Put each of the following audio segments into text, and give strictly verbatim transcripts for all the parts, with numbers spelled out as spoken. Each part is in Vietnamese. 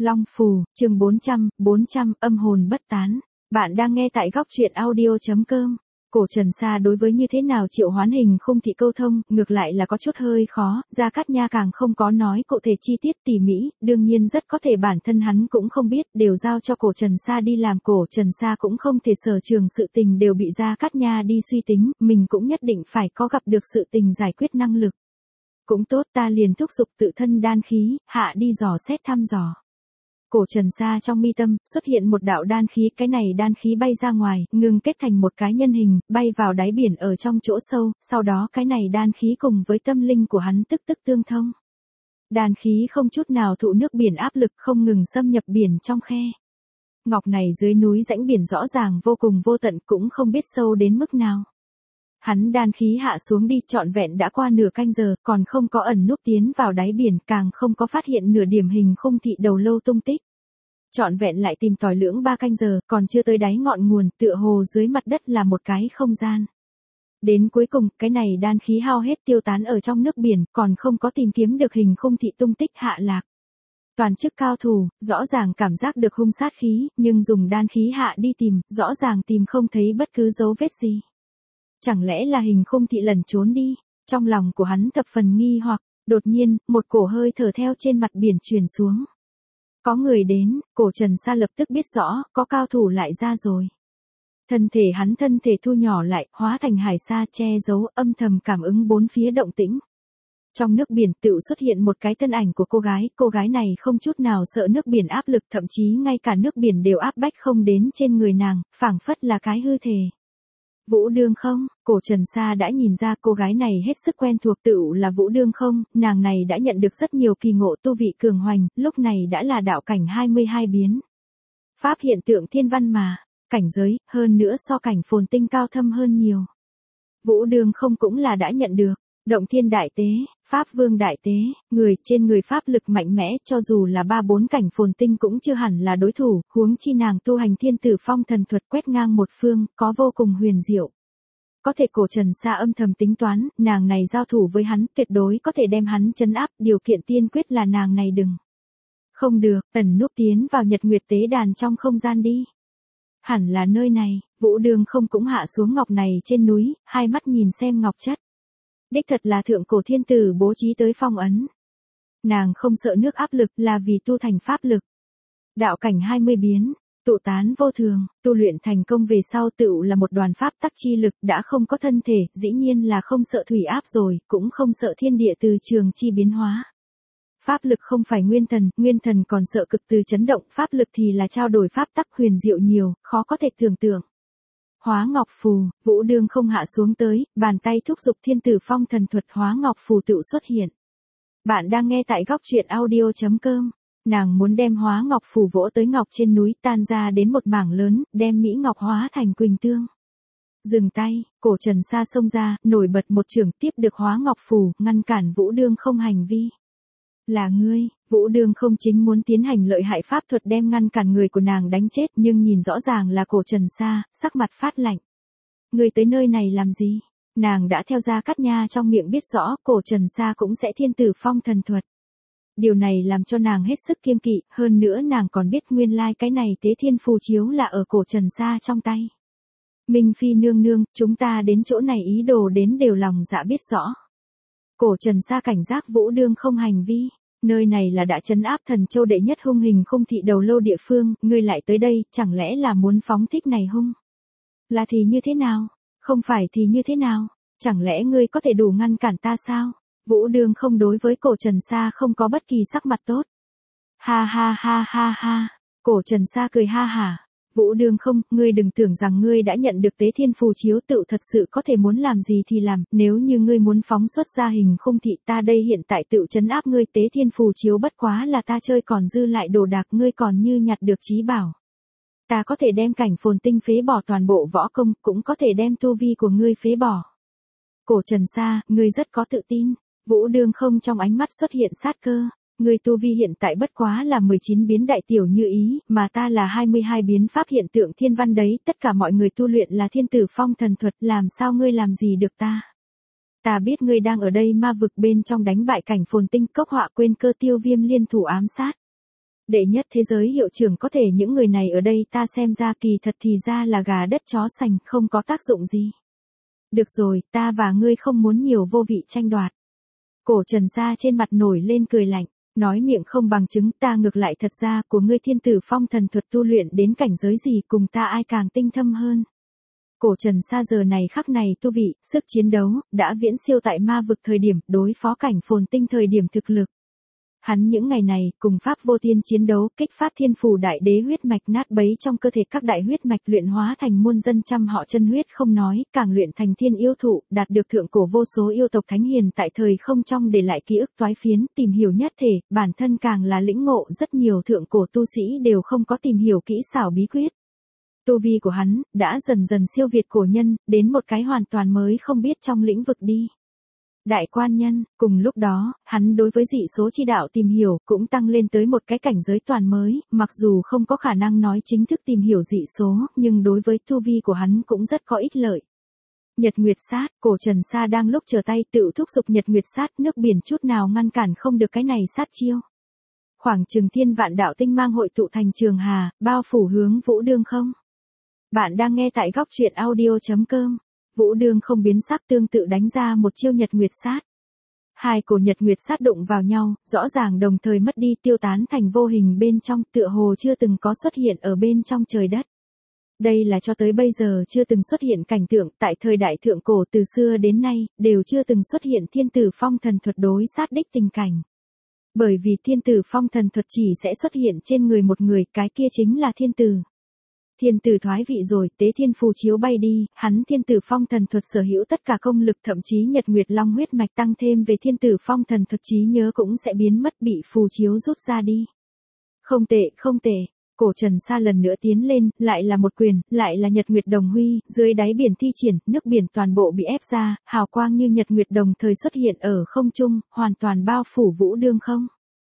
Long Phù, chương bốn trăm, bốn trăm, âm hồn bất tán. Bạn đang nghe tại góc truyện audio chấm com. Cổ Trần Sa đối với như thế nào triệu hoán hình khung thị câu thông, ngược lại là có chút hơi khó, Gia Cát Nha càng không có nói cụ thể chi tiết tỉ mỉ, đương nhiên rất có thể bản thân hắn cũng không biết, đều giao cho Cổ Trần Sa đi làm. Cổ Trần Sa cũng không thể sở trường sự tình đều bị Gia Cát Nha đi suy tính, mình cũng nhất định phải có gặp được sự tình giải quyết năng lực. Cũng tốt, ta liền thúc giục tự thân đan khí, hạ đi dò xét thăm dò. Cổ Trần Sa trong mi tâm, xuất hiện một đạo đan khí, cái này đan khí bay ra ngoài, ngừng kết thành một cái nhân hình, bay vào đáy biển ở trong chỗ sâu, sau đó cái này đan khí cùng với tâm linh của hắn tức tức tương thông. Đan khí không chút nào thụ nước biển áp lực, không ngừng xâm nhập biển trong khe. Ngọc này dưới núi rãnh biển rõ ràng vô cùng vô tận, cũng không biết sâu đến mức nào. Hắn đan khí hạ xuống đi, trọn vẹn đã qua nửa canh giờ, còn không có ẩn núp tiến vào đáy biển, càng không có phát hiện nửa điểm hình khung thị đầu lâu tung tích. Trọn vẹn lại tìm tòi lưỡng ba canh giờ, còn chưa tới đáy ngọn nguồn, tựa hồ dưới mặt đất là một cái không gian. Đến cuối cùng, cái này đan khí hao hết tiêu tán ở trong nước biển, còn không có tìm kiếm được hình khung thị tung tích hạ lạc. Toàn chức cao thủ, rõ ràng cảm giác được hung sát khí, nhưng dùng đan khí hạ đi tìm, rõ ràng tìm không thấy bất cứ dấu vết gì. Chẳng lẽ là hình khung thị lẩn trốn đi? Trong lòng của hắn thập phần nghi hoặc, đột nhiên, một cổ hơi thở theo trên mặt biển truyền xuống. Có người đến, Cổ Trần Sa lập tức biết rõ, có cao thủ lại ra rồi. Thân thể hắn thân thể thu nhỏ lại, hóa thành hải sa che giấu, âm thầm cảm ứng bốn phía động tĩnh. Trong nước biển tự xuất hiện một cái thân ảnh của cô gái, cô gái này không chút nào sợ nước biển áp lực, thậm chí ngay cả nước biển đều áp bách không đến trên người nàng, phảng phất là cái hư thể. Vũ Đương Không, Cổ Trần Sa đã nhìn ra cô gái này hết sức quen thuộc, tựu là Vũ Đương Không, nàng này đã nhận được rất nhiều kỳ ngộ, tu vị cường hoành, lúc này đã là đạo cảnh hai mươi hai biến. Pháp hiện tượng thiên văn mà, cảnh giới, hơn nữa so cảnh phồn tinh cao thâm hơn nhiều. Vũ Đương Không cũng là đã nhận được. Động thiên đại tế, Pháp vương đại tế, người trên người pháp lực mạnh mẽ, cho dù là ba bốn cảnh phồn tinh cũng chưa hẳn là đối thủ, huống chi nàng tu hành thiên tử phong thần thuật quét ngang một phương, có vô cùng huyền diệu. Có thể Cổ Trần Sa âm thầm tính toán, nàng này giao thủ với hắn, tuyệt đối có thể đem hắn trấn áp, điều kiện tiên quyết là nàng này đừng. Không được, ẩn núp tiến vào Nhật Nguyệt tế đàn trong không gian đi. Hẳn là nơi này, Vũ Đương Không cũng hạ xuống ngọc này trên núi, hai mắt nhìn xem ngọc chất. Đích thật là thượng cổ thiên tử bố trí tới phong ấn. Nàng không sợ nước áp lực là vì tu thành pháp lực. Đạo cảnh hai mươi biến, tụ tán vô thường, tu luyện thành công về sau tựu là một đoàn pháp tắc chi lực, đã không có thân thể, dĩ nhiên là không sợ thủy áp rồi, cũng không sợ thiên địa từ trường chi biến hóa. Pháp lực không phải nguyên thần, nguyên thần còn sợ cực từ chấn động, pháp lực thì là trao đổi pháp tắc huyền diệu nhiều, khó có thể tưởng tượng. Hóa Ngọc Phù, Vũ Đương Không hạ xuống tới, bàn tay thúc giục thiên tử phong thần thuật Hóa Ngọc Phù tự xuất hiện. Bạn đang nghe tại góc truyện audio chấm com. Nàng muốn đem Hóa Ngọc Phù vỗ tới ngọc trên núi, tan ra đến một mảng lớn, đem Mỹ Ngọc hóa thành quỳnh tương. Dừng tay, Cổ Trần Sa xông ra, nổi bật một chưởng tiếp được Hóa Ngọc Phù, ngăn cản Vũ Đương Không hành vi. Là ngươi, Vũ Đương Không chính muốn tiến hành lợi hại pháp thuật đem ngăn cản người của nàng đánh chết, nhưng nhìn rõ ràng là Cổ Trần Sa, sắc mặt phát lạnh. Ngươi tới nơi này làm gì? Nàng đã theo Gia Cát Nha trong miệng biết rõ, Cổ Trần Sa cũng sẽ thiên tử phong thần thuật. Điều này làm cho nàng hết sức kiêng kỵ, hơn nữa nàng còn biết nguyên lai cái này tế thiên phù chiếu là ở Cổ Trần Sa trong tay. Minh Phi nương nương, chúng ta đến chỗ này ý đồ đến đều lòng dạ biết rõ. Cổ Trần Sa cảnh giác Vũ Đương Không hành vi. Nơi này là đã trấn áp thần châu đệ nhất hung hình khung thị đầu lâu địa phương, ngươi lại tới đây, chẳng lẽ là muốn phóng thích này hung? Là thì như thế nào? Không phải thì như thế nào? Chẳng lẽ ngươi có thể đủ ngăn cản ta sao? Vũ Đương Không đối với Cổ Trần Sa không có bất kỳ sắc mặt tốt. Ha ha ha ha ha, Cổ Trần Sa cười ha hả. Vũ Đương Không, ngươi đừng tưởng rằng ngươi đã nhận được tế thiên phù chiếu tự thật sự có thể muốn làm gì thì làm, nếu như ngươi muốn phóng xuất ra hình khung thị ta đây hiện tại tự trấn áp ngươi, tế thiên phù chiếu bất quá là ta chơi còn dư lại đồ đạc, ngươi còn như nhặt được trí bảo. Ta có thể đem cảnh phồn tinh phế bỏ toàn bộ võ công, cũng có thể đem tu vi của ngươi phế bỏ. Cổ Trần Sa, ngươi rất có tự tin. Vũ Đương Không trong ánh mắt xuất hiện sát cơ. Ngươi tu vi hiện tại bất quá là mười chín biến đại tiểu như ý, mà ta là hai mươi hai biến pháp hiện tượng thiên văn đấy, tất cả mọi người tu luyện là thiên tử phong thần thuật, làm sao ngươi làm gì được ta? Ta biết ngươi đang ở đây ma vực bên trong đánh bại cảnh phồn tinh, cốc họa quên cơ tiêu viêm liên thủ ám sát. Đệ nhất thế giới hiệu trưởng có thể những người này ở đây ta xem ra kỳ thật thì ra là gà đất chó sành, không có tác dụng gì. Được rồi, ta và ngươi không muốn nhiều vô vị tranh đoạt. Cổ Trần Sa trên mặt nổi lên cười lạnh, nói miệng không bằng chứng, ta ngược lại thật ra của ngươi thiên tử phong thần thuật tu luyện đến cảnh giới gì cùng ta ai càng tinh thâm hơn. Cổ Trần Sa giờ này khắc này tu vị, sức chiến đấu, đã viễn siêu tại ma vực thời điểm đối phó cảnh phồn tinh thời điểm thực lực. Hắn những ngày này, cùng Pháp vô tiên chiến đấu, kích phát thiên phủ đại đế huyết mạch nát bấy trong cơ thể các đại huyết mạch luyện hóa thành muôn dân trăm họ chân huyết không nói, càng luyện thành thiên yêu thụ, đạt được thượng cổ vô số yêu tộc thánh hiền tại thời không trong để lại ký ức toái phiến, tìm hiểu nhất thể, bản thân càng là lĩnh ngộ rất nhiều thượng cổ tu sĩ đều không có tìm hiểu kỹ xảo bí quyết. Tu vi của hắn, đã dần dần siêu việt cổ nhân, đến một cái hoàn toàn mới không biết trong lĩnh vực đi. Đại quan nhân, cùng lúc đó, hắn đối với dị số chi đạo tìm hiểu cũng tăng lên tới một cái cảnh giới toàn mới, mặc dù không có khả năng nói chính thức tìm hiểu dị số, nhưng đối với tu vi của hắn cũng rất có ích lợi. Nhật Nguyệt Sát, Cổ Trần Sa đang lúc chờ tay tự thúc giục Nhật Nguyệt Sát, nước biển chút nào ngăn cản không được cái này sát chiêu. Khoảng chừng thiên vạn đạo tinh mang hội tụ thành trường hà, bao phủ hướng Vũ Đương không. Bạn đang nghe tại góc truyện audio chấm com. Vũ Đương không biến sắc tương tự đánh ra một chiêu Nhật Nguyệt Sát. Hai cổ Nhật Nguyệt Sát đụng vào nhau, rõ ràng đồng thời mất đi tiêu tán thành vô hình bên trong, tựa hồ chưa từng có xuất hiện ở bên trong trời đất. Đây là cho tới bây giờ chưa từng xuất hiện cảnh tượng tại thời đại thượng cổ từ xưa đến nay, đều chưa từng xuất hiện thiên tử phong thần thuật đối sát đích tình cảnh. Bởi vì thiên tử phong thần thuật chỉ sẽ xuất hiện trên người một người, cái kia chính là thiên tử. Thiên tử thoái vị rồi, tế thiên phù chiếu bay đi, hắn thiên tử phong thần thuật sở hữu tất cả công lực, thậm chí Nhật Nguyệt Long huyết mạch tăng thêm về thiên tử phong thần thuật trí nhớ cũng sẽ biến mất, bị phù chiếu rút ra đi. Không tệ, không tệ. Cổ Trần Sa lần nữa tiến lên, lại là một quyền, lại là Nhật Nguyệt Đồng Huy, dưới đáy biển thi triển, nước biển toàn bộ bị ép ra, hào quang như Nhật Nguyệt đồng thời xuất hiện ở không trung, hoàn toàn bao phủ Vũ Đương không.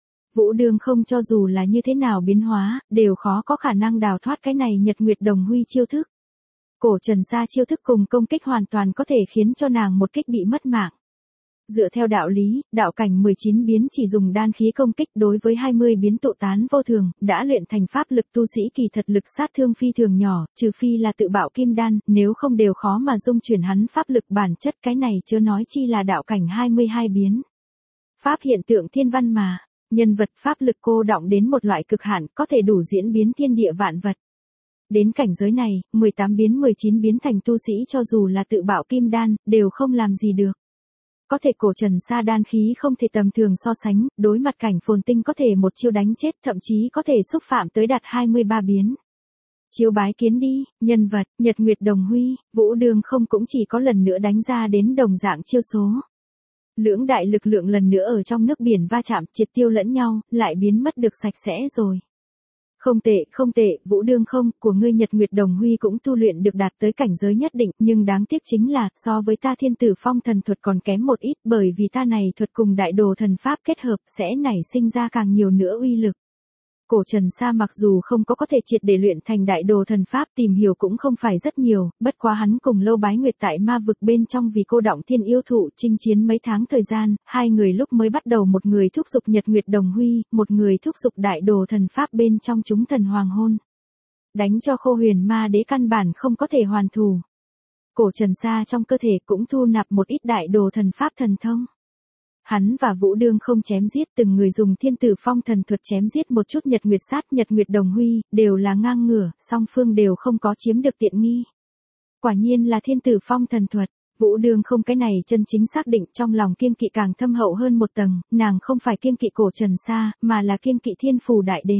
Vũ Đương không cho dù là như thế nào biến hóa, đều khó có khả năng đào thoát cái này Nhật Nguyệt Đồng Huy chiêu thức. Cổ Trần Sa chiêu thức cùng công kích hoàn toàn có thể khiến cho nàng một kích bị mất mạng. Dựa theo đạo lý, đạo cảnh mười chín biến chỉ dùng đan khí công kích đối với hai mươi biến tụ tán vô thường, đã luyện thành pháp lực tu sĩ kỳ thật lực sát thương phi thường nhỏ, trừ phi là tự bạo kim đan, nếu không đều khó mà dung chuyển hắn pháp lực bản chất, cái này chớ nói chi là đạo cảnh hai mươi hai biến. Pháp hiện tượng thiên văn mà. Nhân vật pháp lực cô đọng đến một loại cực hạn, có thể đủ diễn biến thiên địa vạn vật. Đến cảnh giới này, mười tám biến mười chín biến thành tu sĩ cho dù là tự bạo kim đan, đều không làm gì được. Có thể Cổ Trần Sa đan khí không thể tầm thường so sánh, đối mặt cảnh phồn tinh có thể một chiêu đánh chết, thậm chí có thể xúc phạm tới đạt hai mươi ba biến. Chiêu bái kiến đi, nhân vật, Nhật Nguyệt Đồng Huy, Vũ Đương không cũng chỉ có lần nữa đánh ra đến đồng dạng chiêu số. Lưỡng đại lực lượng lần nữa ở trong nước biển va chạm, triệt tiêu lẫn nhau, lại biến mất được sạch sẽ rồi. Không tệ, không tệ, Vũ Đương không, của ngươi Nhật Nguyệt Đồng Huy cũng tu luyện được đạt tới cảnh giới nhất định, nhưng đáng tiếc chính là, so với ta thiên tử phong thần thuật còn kém một ít, bởi vì ta này thuật cùng đại đồ thần pháp kết hợp, sẽ nảy sinh ra càng nhiều nữa uy lực. Cổ Trần Sa mặc dù không có có thể triệt để luyện thành đại đồ thần pháp, tìm hiểu cũng không phải rất nhiều, bất quá hắn cùng Lâu Bái Nguyệt tại ma vực bên trong vì cô động thiên yêu thụ chinh chiến mấy tháng thời gian, hai người lúc mới bắt đầu một người thúc giục Nhật Nguyệt Đồng Huy, một người thúc giục đại đồ thần pháp bên trong chúng thần hoàng hôn. Đánh cho Khô Huyền Ma Đế căn bản không có thể hoàn thủ. Cổ Trần Sa trong cơ thể cũng thu nạp một ít đại đồ thần pháp thần thông. Hắn và Vũ Đương không chém giết, từng người dùng thiên tử phong thần thuật chém giết một chút Nhật Nguyệt Sát, Nhật Nguyệt Đồng Huy, đều là ngang ngửa, song phương đều không có chiếm được tiện nghi. Quả nhiên là thiên tử phong thần thuật, Vũ Đương không cái này chân chính xác định trong lòng kiêng kỵ càng thâm hậu hơn một tầng, nàng không phải kiêng kỵ Cổ Trần Sa, mà là kiêng kỵ thiên phù đại đế.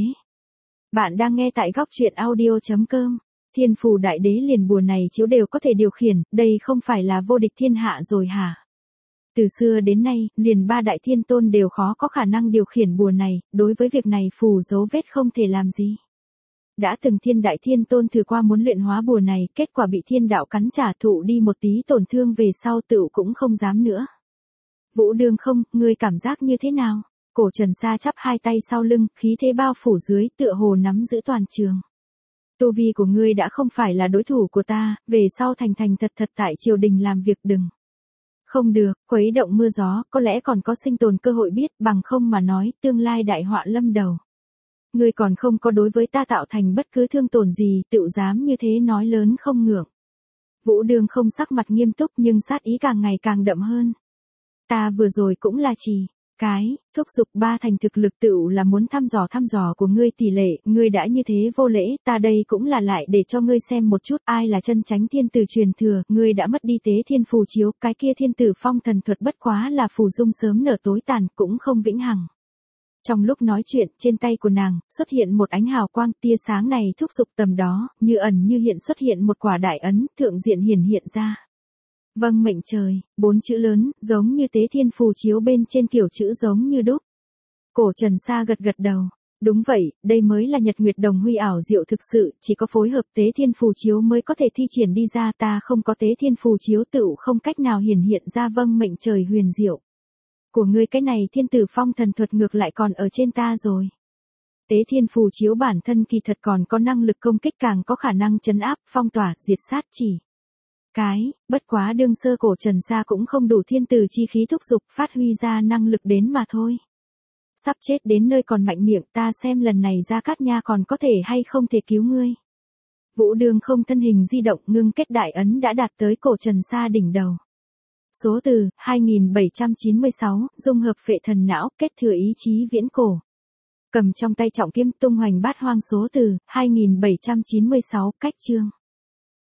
Bạn đang nghe tại góc truyện audio chấm com. Thiên phù đại đế liền bùa này chiếu đều có thể điều khiển, đây không phải là vô địch thiên hạ rồi hả? Từ xưa đến nay, liền ba đại thiên tôn đều khó có khả năng điều khiển bùa này, đối với việc này phù dấu vết không thể làm gì. Đã từng thiên đại thiên tôn thử qua muốn luyện hóa bùa này, kết quả bị thiên đạo cắn trả thụ đi một tí tổn thương về sau tựu cũng không dám nữa. Vũ Đương không, ngươi cảm giác như thế nào? Cổ Trần Sa chắp hai tay sau lưng, khí thế bao phủ dưới, tựa hồ nắm giữ toàn trường. Tu vi của ngươi đã không phải là đối thủ của ta, về sau thành thành thật thật tại triều đình làm việc đừng. Không được, khuấy động mưa gió, có lẽ còn có sinh tồn cơ hội biết, bằng không mà nói, tương lai đại họa lâm đầu. Ngươi còn không có đối với ta tạo thành bất cứ thương tổn gì, tựu dám như thế nói lớn không ngượng. Vũ Đường không sắc mặt nghiêm túc nhưng sát ý càng ngày càng đậm hơn. Ta vừa rồi cũng là chỉ cái, thúc giục ba thành thực lực tựu là muốn thăm dò thăm dò của ngươi tỷ lệ, ngươi đã như thế vô lễ, ta đây cũng là lại để cho ngươi xem một chút ai là chân chánh thiên tử truyền thừa, ngươi đã mất đi tế thiên phù chiếu, cái kia thiên tử phong thần thuật bất quá là phù dung sớm nở tối tàn, cũng không vĩnh hằng. Trong lúc nói chuyện, trên tay của nàng, xuất hiện một ánh hào quang, tia sáng này thúc giục tầm đó, như ẩn như hiện xuất hiện một quả đại ấn, thượng diện hiển hiện ra. Vâng mệnh trời, bốn chữ lớn, giống như tế thiên phù chiếu bên trên kiểu chữ giống như đúc. Cổ Trần Sa gật gật đầu. Đúng vậy, đây mới là Nhật Nguyệt Đồng Huy ảo diệu thực sự, chỉ có phối hợp tế thiên phù chiếu mới có thể thi triển đi ra, ta không có tế thiên phù chiếu tựu không cách nào hiển hiện ra vâng mệnh trời huyền diệu. Của ngươi cái này thiên tử phong thần thuật ngược lại còn ở trên ta rồi. Tế thiên phù chiếu bản thân kỳ thật còn có năng lực công kích, càng có khả năng trấn áp, phong tỏa, diệt sát chỉ. Cái, bất quá đương sơ Cổ Trần Sa cũng không đủ thiên tử chi khí thúc giục phát huy ra năng lực đến mà thôi. Sắp chết đến nơi còn mạnh miệng, ta xem lần này Gia Cát Nha còn có thể hay không thể cứu ngươi. Vũ Đường không thân hình di động, ngưng kết đại ấn đã đạt tới Cổ Trần Sa đỉnh đầu. Số từ, hai nghìn bảy trăm chín mươi sáu, dung hợp phệ thần não, kết thừa ý chí viễn cổ. Cầm trong tay trọng kiếm tung hoành bát hoang số từ, hai nghìn bảy trăm chín mươi sáu, cách chương.